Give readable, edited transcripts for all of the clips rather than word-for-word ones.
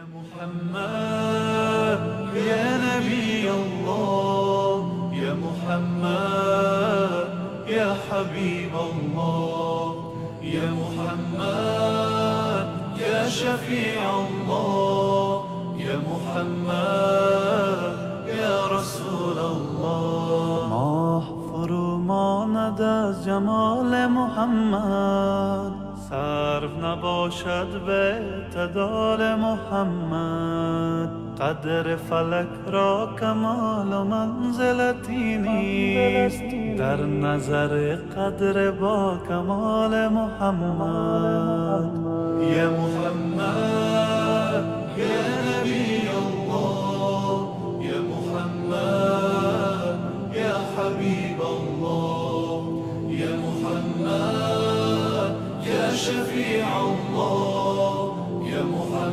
يا محمد يا نبي الله، يا محمد يا حبيب الله، يا محمد يا شفيع الله، يا محمد يا رسول الله. ماه فرو ماند از جمال محمد، صرف نباشد به اعتدال محمد. قدر فلک را کمال و منزلتی نیست، در نظر قدر با کمال محمد. یا محمد یا نبی الله، یا محمد یا حبیب الله، یا محمد یا شفیع الله، یا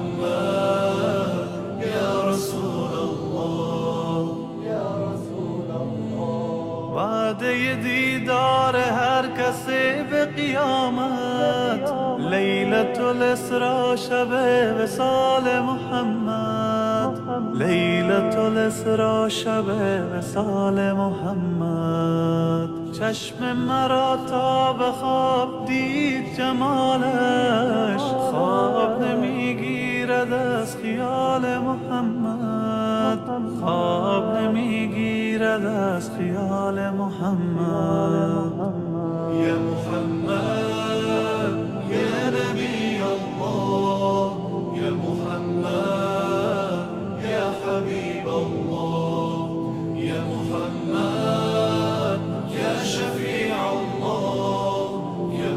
محمد یا رسول الله، یا رسول الله. وعده دیدار هر کسی به قیامت، لیلة الاسراء شب وصال محمد، لیلة الاسراء شب وصال محمد. چشم مرا تا به خواب دید جمالش، خواب نمیگیرد از خیال محمد، خواب نمیگیرد از خیال محمد. یا محمد یا نبی الله، یا محمد یا حبیب الله، یا محمد یا شفیع الله، یا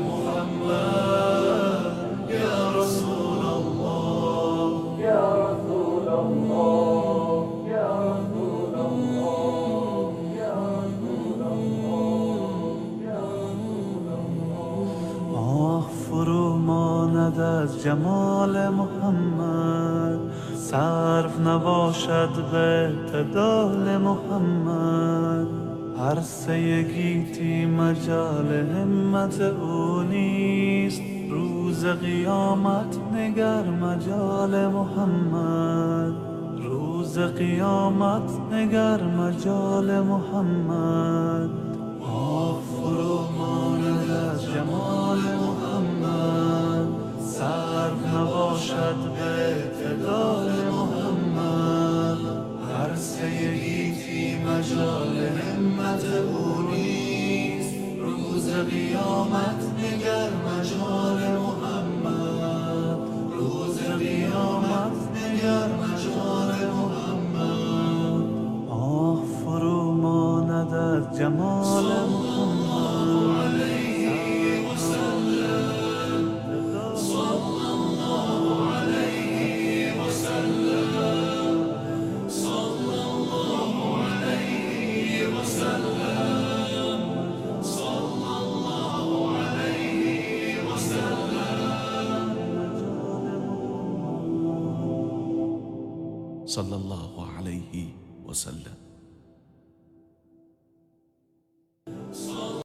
محمد یا رسول الله، یا رسول الله، یا رسول الله، یا رسول الله. ماه فرو ماند از جمال محمد، صرف نباشد به اعتدال محمد. هر سه گیتی مجال همت او نیست، روز قیامت نگر مجال محمد، روز قیامت نگر مجال محمد. ماه فرو ماند از جمال محمد، صرف نباشد به اعتدال محمد. هر سه گیتی مجال همت او نیست، روز قیامت نگر مجال محمد، روز قیامت نگر مجال محمد. آه فرو ماند از جمال محمد. صلى الله عليه وسلم.